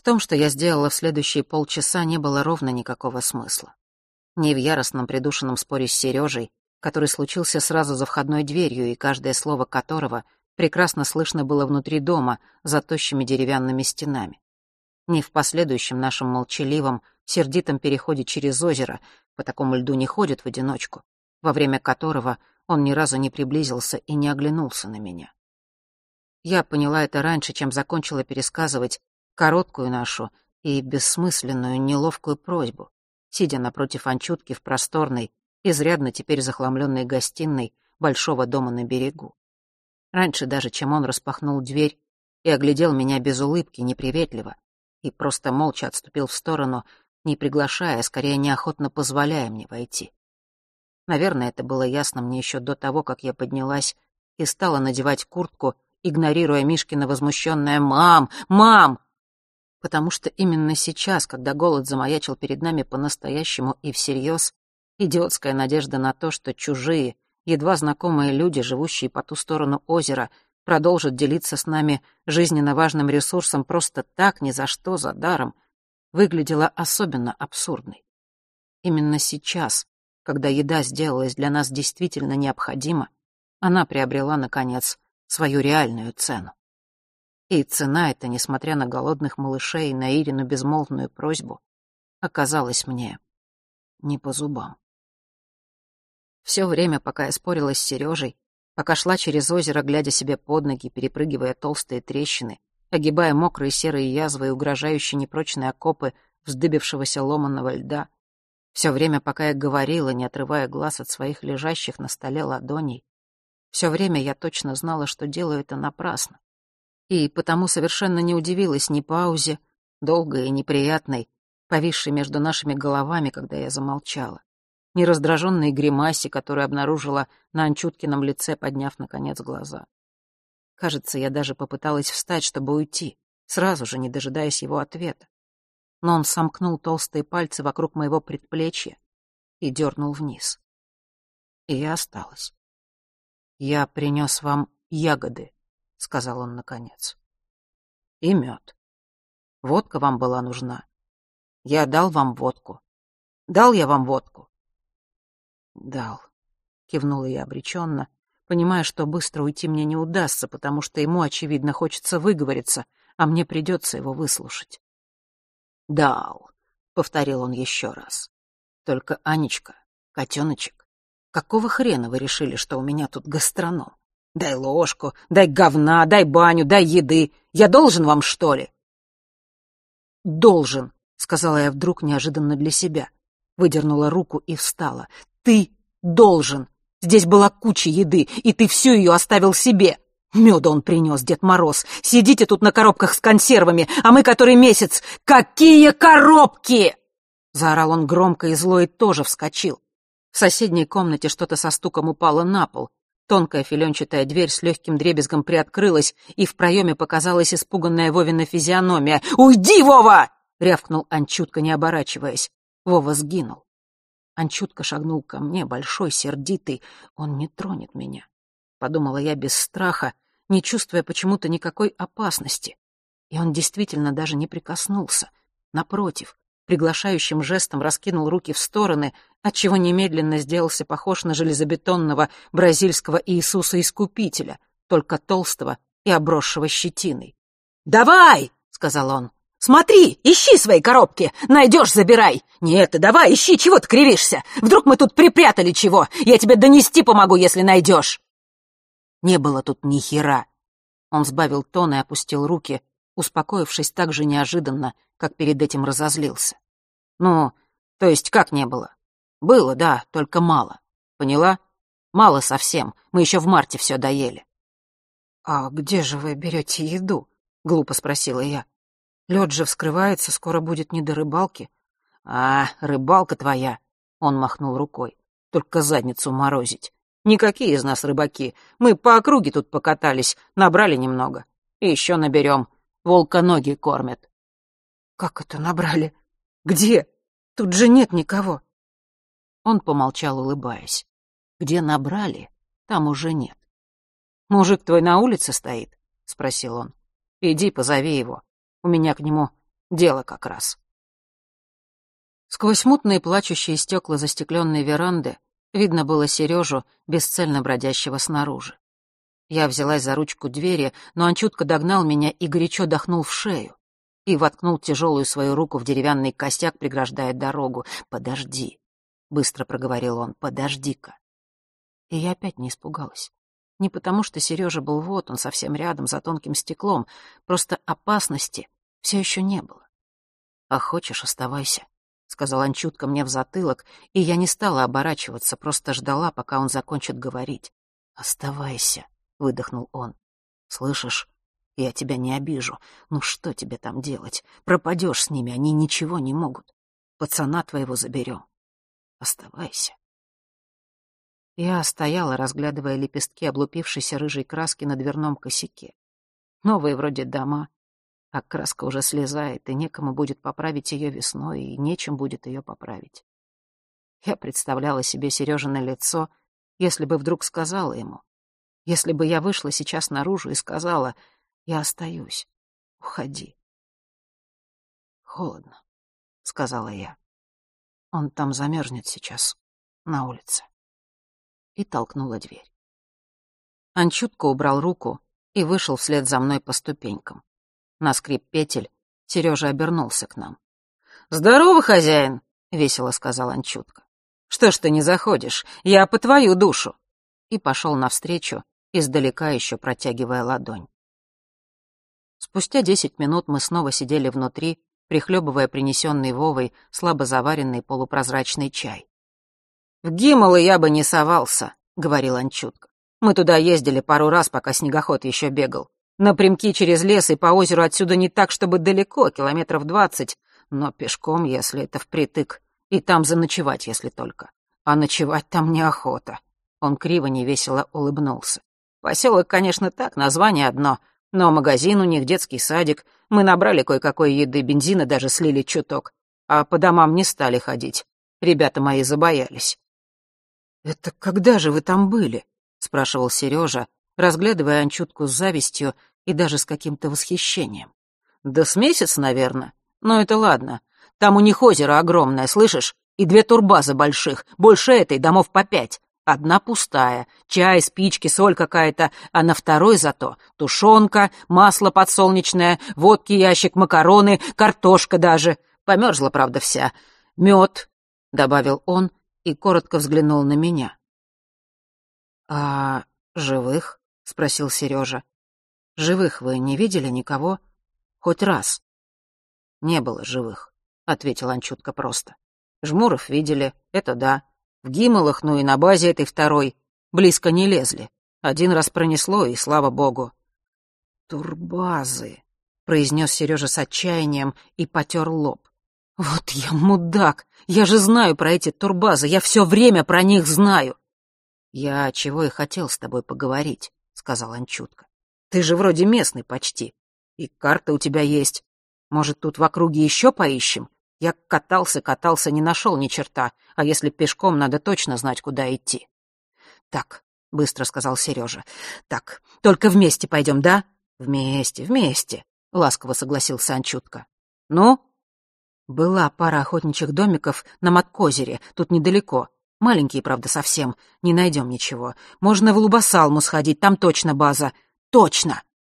том, что я сделала в следующие полчаса, не было ровно никакого смысла. Ни в яростном придушенном споре с Сережей, который случился сразу за входной дверью, и каждое слово которого прекрасно слышно было внутри дома, за тощими деревянными стенами. Ни в последующем нашем молчаливом, сердитом переходе через озеро, по такому льду не ходят в одиночку, во время которого он ни разу не приблизился и не оглянулся на меня. Я поняла это раньше, чем закончила пересказывать короткую нашу и бессмысленную, неловкую просьбу, сидя напротив Анчутки в просторной, изрядно теперь захламленной гостиной большого дома на берегу. Раньше даже, чем он распахнул дверь и оглядел меня без улыбки, неприветливо, и просто молча отступил в сторону, не приглашая, а скорее неохотно позволяя мне войти. Наверное, это было ясно мне еще до того, как я поднялась и стала надевать куртку, игнорируя Мишкино возмущенное «Мам! Мам!», потому что именно сейчас, когда голод замаячил перед нами по-настоящему и всерьез, идиотская надежда на то, что чужие, едва знакомые люди, живущие по ту сторону озера, продолжат делиться с нами жизненно важным ресурсом просто так, ни за что, за даром, выглядела особенно абсурдной. Именно сейчас, когда еда сделалась для нас действительно необходима, она приобрела, наконец, свою реальную цену. И цена эта, несмотря на голодных малышей и на Ирину безмолвную просьбу, оказалась мне не по зубам. Все время, пока я спорила с Сережей, пока шла через озеро, глядя себе под ноги, перепрыгивая толстые трещины, огибая мокрые серые язвы и угрожающие непрочные окопы вздыбившегося ломаного льда, все время, пока я говорила, не отрывая глаз от своих лежащих на столе ладоней, все время я точно знала, что делаю это напрасно. И потому совершенно не удивилась ни паузе, долгой и неприятной, повисшей между нашими головами, когда я замолчала, ни раздраженной гримасе, которую обнаружила на Анчуткином лице, подняв, наконец, глаза. Кажется, я даже попыталась встать, чтобы уйти, сразу же, не дожидаясь его ответа. Но он сомкнул толстые пальцы вокруг моего предплечья и дернул вниз. И я осталась. «Я принес вам ягоды», — сказал он наконец. «И мед. Водка вам была нужна. Я дал вам водку. Дал я вам водку?» «Дал», — кивнула я обреченно, понимая, что быстро уйти мне не удастся, потому что ему, очевидно, хочется выговориться, а мне придется его выслушать. «Дал», — повторил он еще раз. «Только, Анечка, котеночек, какого хрена вы решили, что у меня тут гастроном? Дай ложку, дай говна, дай баню, дай еды. Я должен вам, что ли?» «Должен», — сказала я вдруг неожиданно для себя. Выдернула руку и встала. «Ты должен. Здесь была куча еды, и ты всю ее оставил себе. Меда он принес, Дед Мороз. Сидите тут на коробках с консервами, а мы который месяц... Какие коробки!» Заорал он громко и зло, и тоже вскочил. В соседней комнате что-то со стуком упало на пол. Тонкая филенчатая дверь с легким дребезгом приоткрылась, и в проеме показалась испуганная Вовина физиономия. «Уйди, Вова!» — рявкнул Анчутка, не оборачиваясь. Вова сгинул. Анчутка шагнул ко мне, большой, сердитый. «Он не тронет меня», — подумала я без страха, не чувствуя почему-то никакой опасности. И он действительно даже не прикоснулся. Напротив, приглашающим жестом раскинул руки в стороны, отчего немедленно сделался похож на железобетонного бразильского Иисуса-искупителя, только толстого и обросшего щетиной. «Давай!» — сказал он. «Смотри, ищи свои коробки! Найдешь — забирай! Нет, ты давай, ищи, чего ты кривишься? Вдруг мы тут припрятали чего? Я тебе донести помогу, если найдешь!» Не было тут ни хера. Он сбавил тон и опустил руки, успокоившись так же неожиданно, как перед этим разозлился. «Ну, то есть как не было? Было, да, только мало. Поняла? Мало совсем. Мы еще в марте все доели». «А где же вы берете еду?» — глупо спросила я. «Лед же вскрывается, скоро будет не до рыбалки». «А, рыбалка твоя!» — он махнул рукой. «Только задницу морозить. Никакие из нас рыбаки. Мы по округе тут покатались, набрали немного. И еще наберем. Волка ноги кормят». «Как это набрали? Где? Тут же нет никого». Он помолчал, улыбаясь. «Где набрали, там уже нет». «Мужик твой на улице стоит?» — спросил он. «Иди, позови его. У меня к нему Дело как раз». Сквозь мутные плачущие стекла застекленной веранды видно было Сережу, бесцельно бродящего снаружи. Я взялась за ручку двери, но он чутко догнал меня и горячо дохнул в шею и воткнул тяжелую свою руку в деревянный косяк, преграждая дорогу. «Подожди», — быстро проговорил он, — «подожди-ка». И я опять не испугалась. Не потому, что Сережа был вот, он совсем рядом, за тонким стеклом, просто опасности все еще не было. «А хочешь, оставайся», — сказал он чутко мне в затылок, и я не стала оборачиваться, просто ждала, пока он закончит говорить. «Оставайся», — выдохнул он. «Слышишь, я тебя не обижу. Ну что тебе там делать? Пропадешь с ними, они ничего не могут. Пацана твоего заберем. Оставайся». Я стояла, разглядывая лепестки облупившейся рыжей краски на дверном косяке. Новые вроде дома, а краска уже слезает, и некому будет поправить ее весной, и нечем будет ее поправить. Я представляла себе Сережино лицо, если бы вдруг сказала ему. Если бы я вышла сейчас наружу и сказала: «Я остаюсь, уходи». «Холодно», — сказала я. «Он там замерзнет сейчас, на улице». И толкнула дверь. Он чутко убрал руку и вышел вслед за мной по ступенькам. На скрип петель Сережа обернулся к нам. «Здорово, хозяин!» — весело сказал он чутко. «Что ж ты не заходишь? Я по твою душу!» И пошел навстречу, издалека еще протягивая ладонь. Спустя 10 минут мы снова сидели внутри, прихлебывая принесенный Вовой слабо заваренный полупрозрачный чай. «В Гималы я бы не совался», — говорил он чутко. «Мы туда ездили пару раз, пока снегоход еще бегал. Напрямки через лес и по озеру отсюда не так, чтобы далеко, 20 километров, но пешком, если это впритык, и там заночевать, если только. А ночевать там неохота». Он криво невесело улыбнулся. «Поселок, конечно, так, название одно, но магазин у них, детский садик. Мы набрали кое-какой еды, бензина даже слили чуток, а по домам не стали ходить. Ребята мои забоялись». «Это когда же вы там были?» — спрашивал Сережа, разглядывая Анчутку с завистью и даже с каким-то восхищением. «Да с месяц, наверное. Но это ладно. Там у них озеро огромное, слышишь? И 2 турбазы больших, больше этой, домов по 5. Одна пустая, чай, спички, соль какая-то, а на второй зато тушенка, масло подсолнечное, водки ящик, макароны, картошка даже. Померзла, правда, вся. Мед», — добавил он и коротко взглянул на меня. «А живых?» — спросил Сережа. «Живых вы не видели никого? Хоть раз?» «Не было живых», — ответил он чутко просто. «Жмуров видели, это да. В Гималах, ну и на базе этой второй. Близко не лезли. 1 раз пронесло, и слава богу». «Турбазы», — произнес Сережа с отчаянием и потер лоб. «Вот я мудак! Я же знаю про эти турбазы, я все время про них знаю!» «Я чего и хотел с тобой поговорить», — сказал он чутко. «Ты же вроде местный почти, и карта у тебя есть. Может, тут в округе еще поищем? Я катался, не нашел ни черта, а если пешком, надо точно знать, куда идти». «Так», — быстро сказал Сережа, — «так, только вместе пойдем, да?» «Вместе», — ласково согласился он чутко. «Ну?» «Была пара охотничьих домиков на Маткозере, тут недалеко. Маленькие, правда, совсем. Не найдем ничего. Можно в Лубасалму сходить, там точно база. Точно!»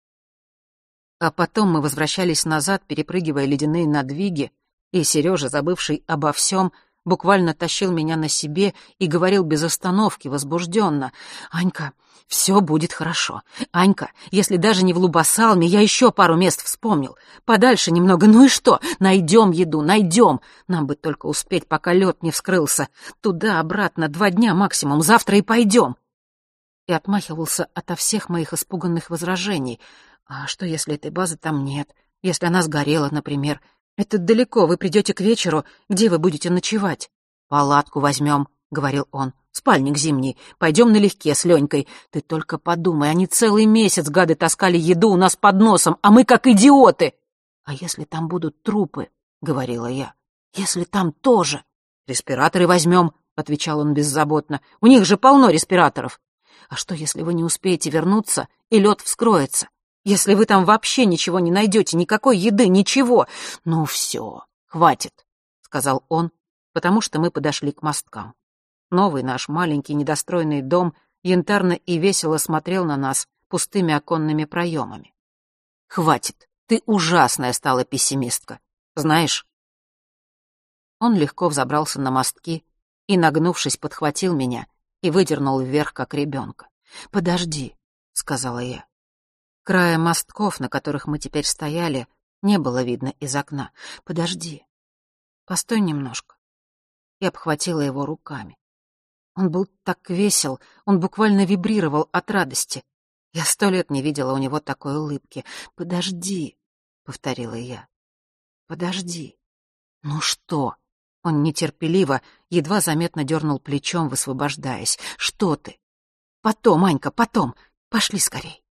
А потом мы возвращались назад, перепрыгивая ледяные надвиги, и Сережа, забывший обо всем, буквально тащил меня на себе и говорил без остановки, возбужденно: «Анька, все будет хорошо. Анька, если даже не в Лубасалме, я еще пару мест вспомнил. Подальше немного, ну и что? Найдем еду, найдем. Нам бы только успеть, пока лед не вскрылся. Туда-обратно 2 дня максимум, завтра и пойдем». И отмахивался ото всех моих испуганных возражений. «А что, если этой базы там нет? Если она сгорела, например? Это далеко, вы придете к вечеру, где вы будете ночевать?» «Палатку возьмем», — говорил он. «Спальник зимний. Пойдем налегке с Ленькой. Ты только подумай, они целый месяц, гады, таскали еду у нас под носом, а мы как идиоты!» «А если там будут трупы?» — говорила я. «Если там тоже?» «Респираторы возьмем», — отвечал он беззаботно. «У них же полно респираторов». «А что, если вы не успеете вернуться, и лед вскроется? Если вы там вообще ничего не найдете, никакой еды, ничего. Ну все, хватит, сказал он, потому что мы подошли к мосткам. Новый наш маленький недостроенный дом янтарно и весело смотрел на нас пустыми оконными проемами. Хватит, ты ужасная стала пессимистка, знаешь? Он легко взобрался на мостки и, нагнувшись, подхватил меня и выдернул вверх, как ребенка. «Подожди», — сказала я. Края мостков, на которых мы теперь стояли, не было видно из окна. «Подожди. Постой немножко». Я обхватила его руками. Он был так весел, он буквально вибрировал от радости. Я 100 лет не видела у него такой улыбки. «Подожди», — повторила я. «Подожди». «Ну что?» Он нетерпеливо, едва заметно дернул плечом, высвобождаясь. «Что ты?» «Потом, Анька, потом. Пошли скорей».